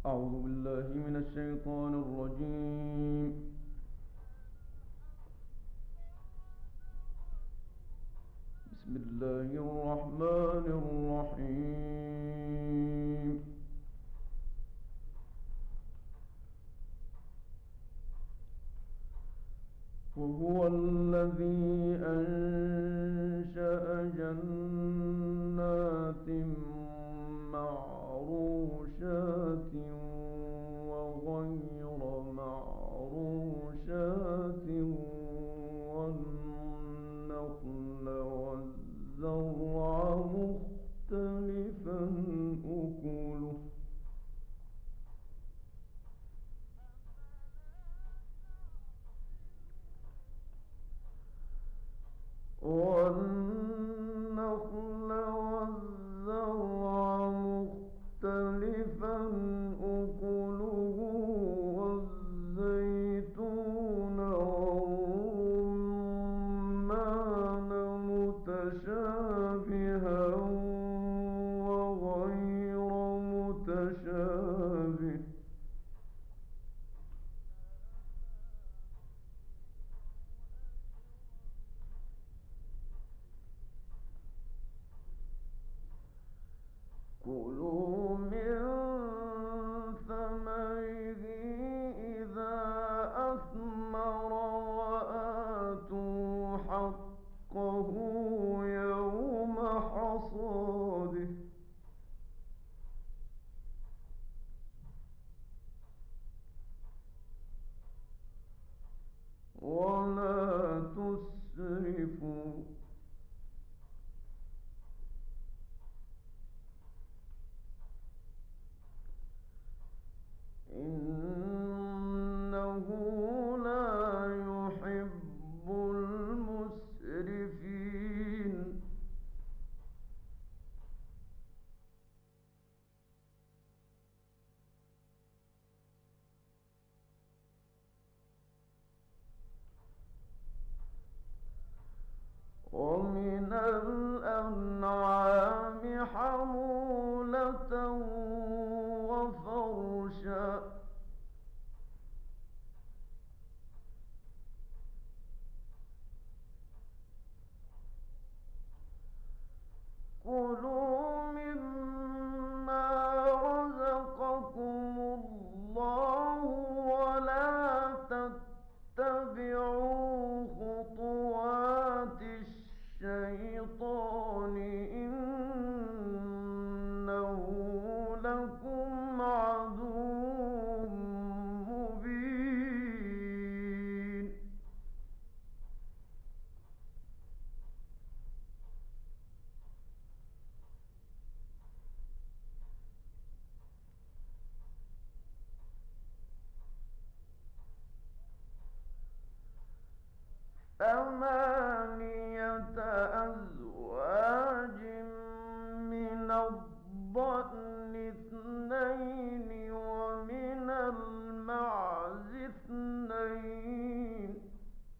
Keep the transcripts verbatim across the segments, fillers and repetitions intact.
أعوذ بالله من الشيطان الرجيم. بسم الله الرحمن الرحيم. وهو الذي أنشأ جنات معروشات وغير معروشات والنخل والزرع مختلفا أكله والنخل والزرع مختلفا أكله والزيتون والرمان متشابها وغير متشابه كلوا من ثمره إذا أثمر وآتوا حقه يوم حصاده ولا تسرفوا إنه لا يحب المسرفين ومن الأنعام حمولة وفرشا كلوا مما رزقكم الله ولا تتبعوا خطوات الشيطان إنه لكم عدو مبين ثمانية أزواج من الضأن اثنين ومن المعز اثنين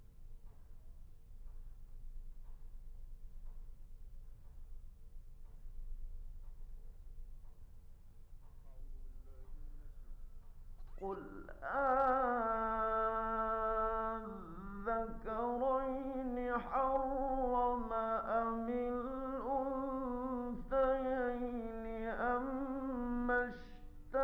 قل أذكرين حرم أم الأنثيين أم اشتملت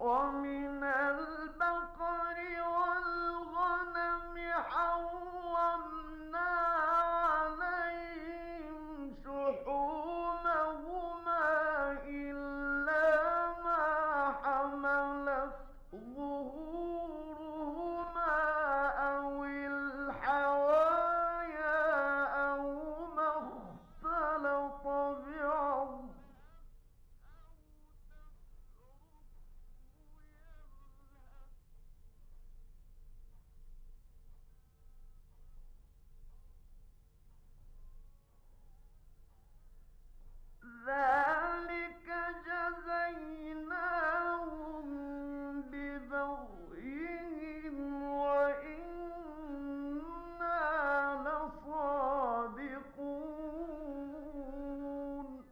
ومن البقر والغنم حرمنا عليهم شحومهما إلا ما حملت ظهورهما أو الحوايا أو ما اختلط بعض ذلك جزيناهم ببغيهم وإنا لصادقون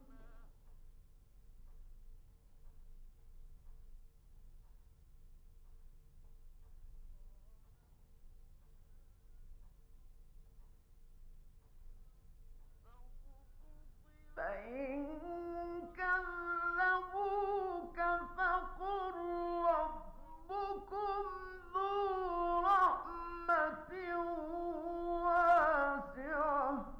فإن كذبوك فقل ربكم ذو رحمة واسعة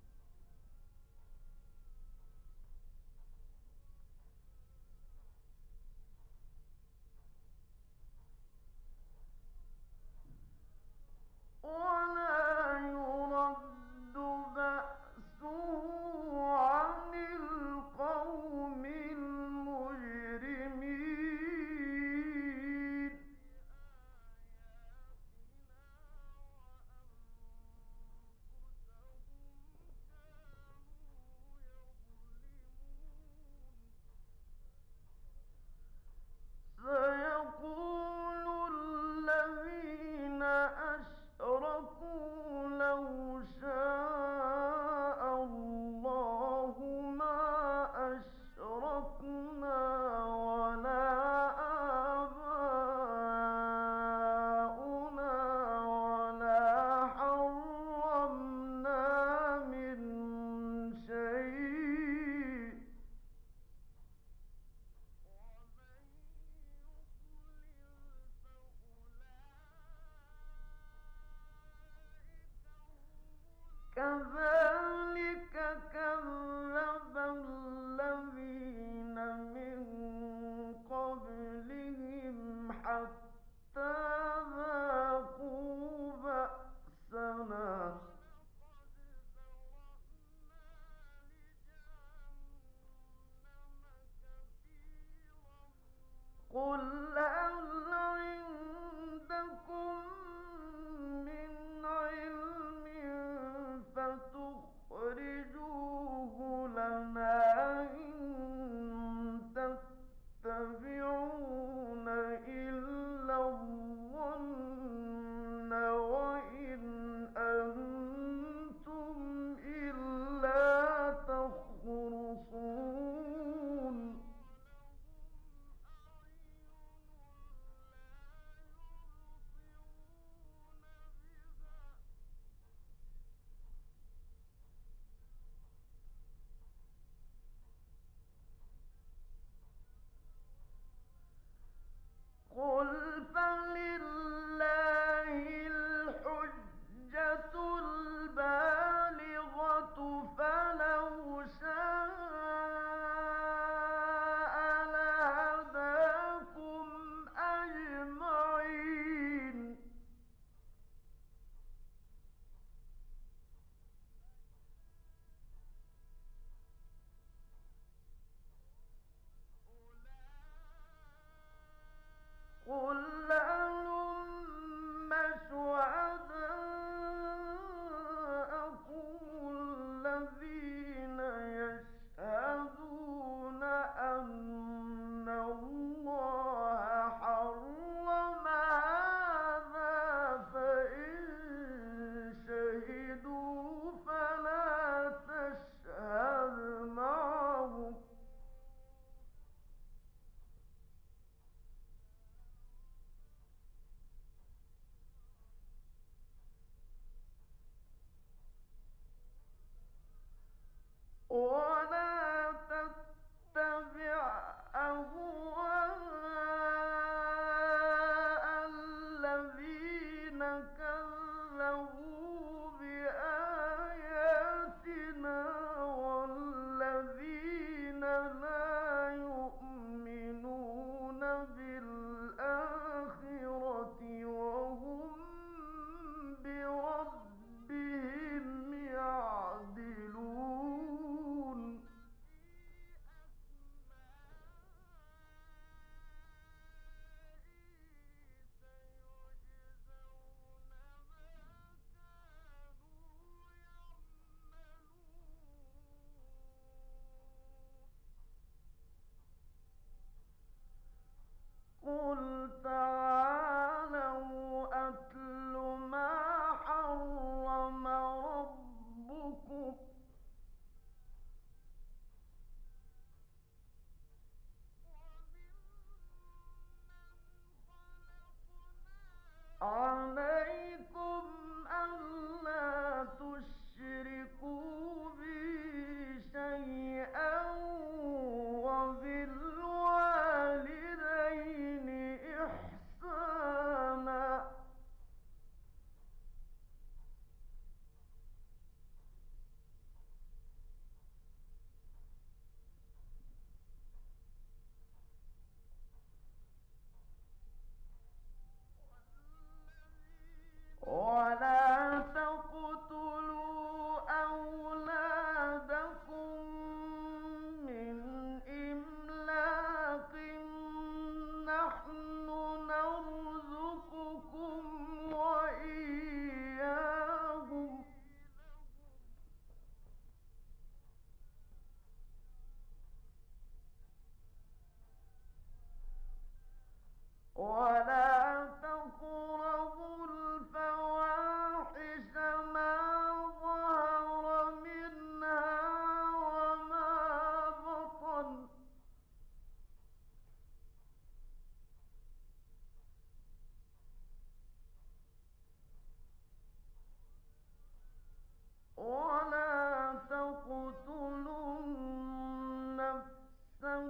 ولا يرد بأسه عن القوم المجرمين سيقول الذين أشركوا لو شاء الله ما أشركنا ولا آباؤنا ولا حرمنا من شيء كذلك كذب الذين من قبلهم حتى ذاقوا بأسنا قل هل عندكم من علم فتخرجوه لنا إن تتبعون إلا الظن وإن أنتم إلا تخرصون قل فلله الحجة البالغة فلو شاء لهداكم أجمعين قل هلم شهداءكم الذين يشهدون أن الله حرم هذا فإن شهدوا فلا تشهد معهم ولا تتبع أهواءهم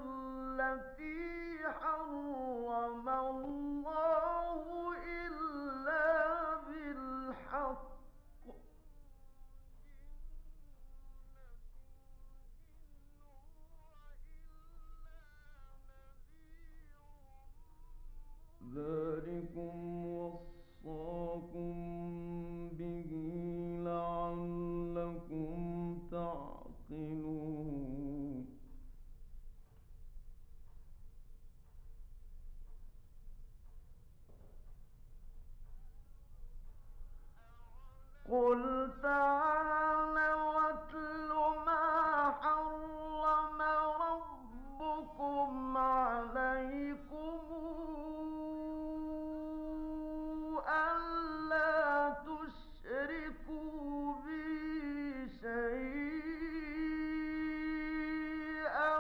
التي حرم الله إلا بالحق ذلكم وصاكم به لعلكم تعقلون قل تعالوا واتل ما حرم ربكم عليكم ألا تشركوا بي شيئا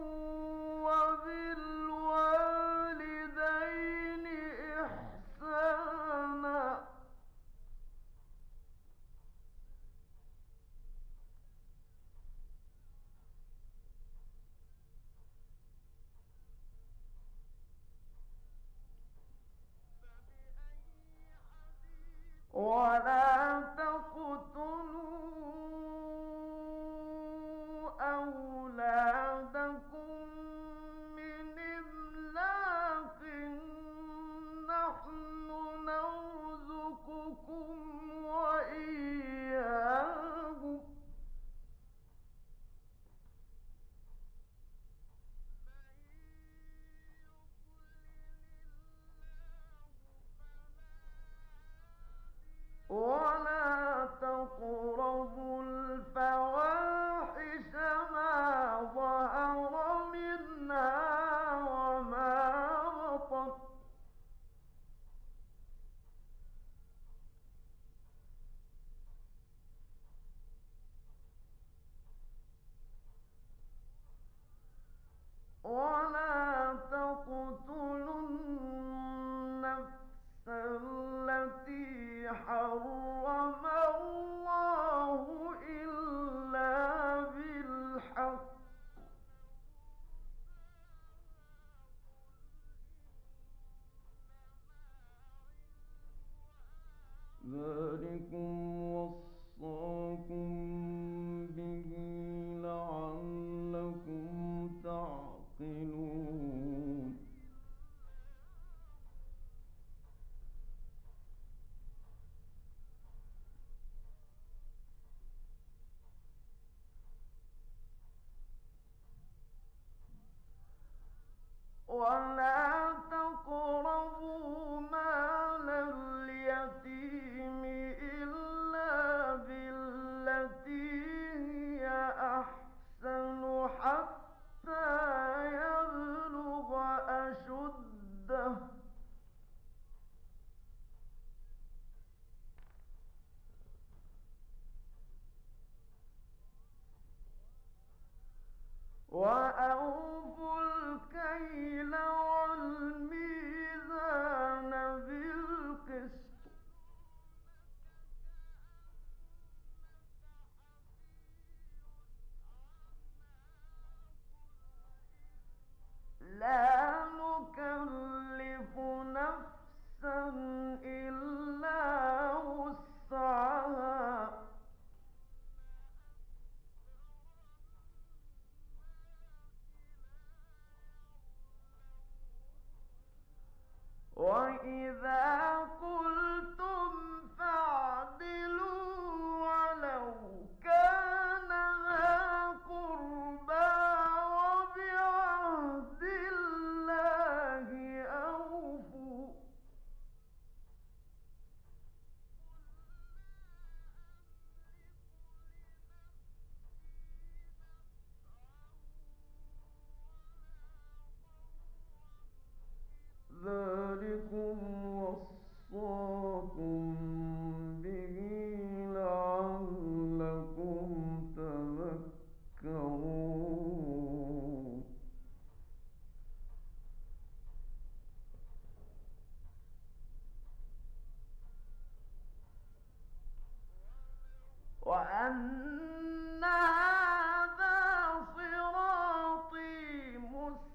وبالوالدين إحسانا ولا تقتلوا أولادكم من إملاق نحن نرزقكم وإياهم ولا تقربوا الفواحش ما ظهر منها وما بطن ولا تقتلوا النفس التي حرم الله إلا بالحق ذلكم وصاكم به لعلكم تعقلون ولا تقربوا مال اليتيم إلا بالتي هي أحسن حتى يبلغ أشده وأوفوا الكيل والميزان بالقسط لا نكلف نفسا إلا وسعها وإذا قلتم فاعدلوا ولو كان ذا قربى وبعهد الله أوفوا ذلكم وصاكم به لعلكم تذكرون وأن هذا صراطي مستقيما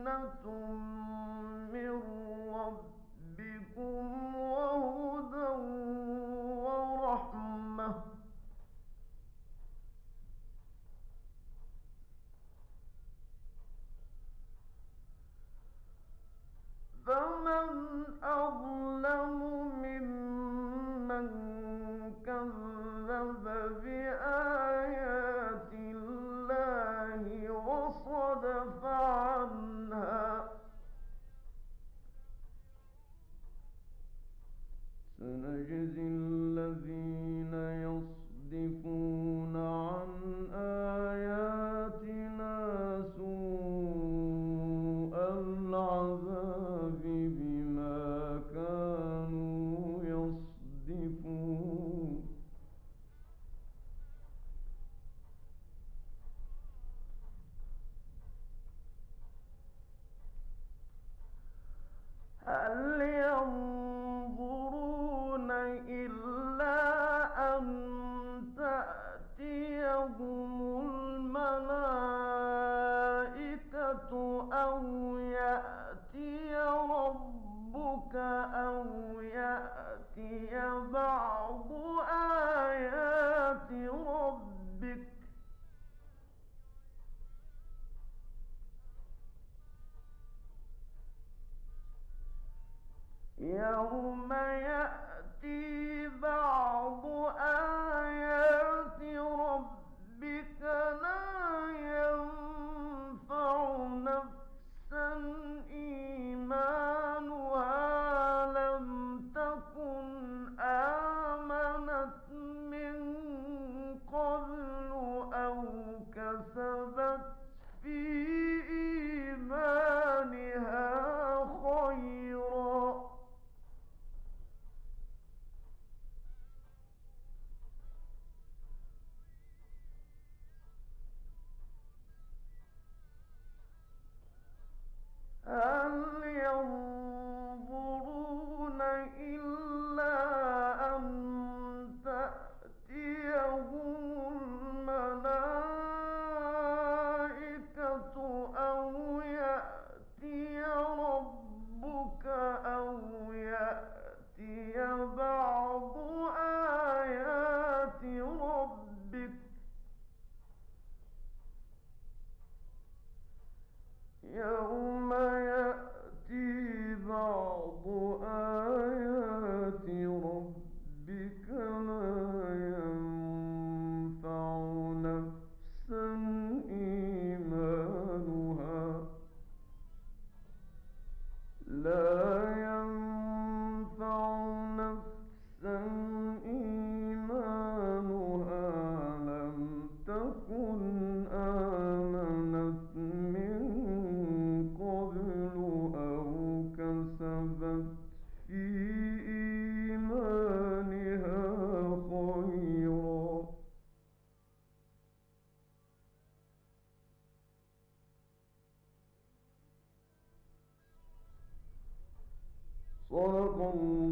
من ربكم وهدى ورحمة فمن أظلم ممن كذب بآيات الله وصدف عنها سنجزي الذين يصدفون عن آياتنا سوء العذاب بما كانوا يصدفون هل ينظرون إلا أن تأتيهم الملائكة أو يأتي ربك أو يأتي بعض آيات ربك يوم يأتي بعض آيات ربك لا ينفع نفسا إيمانها لم تكن آمنت من قبل أو كسبت في إيمانها خيرا هل ينظرون إلا أن تأتيهم الملائكة أو يأتي ربك أو يأتي بعض آيات ربك يوم يأتي بعض آيات ربك لا ينفع نفسا إيمانها لا ينفع نفسا إيمانها لم تكن آمنت من قبل أو كسبت في إيمانها خيرا صدق الله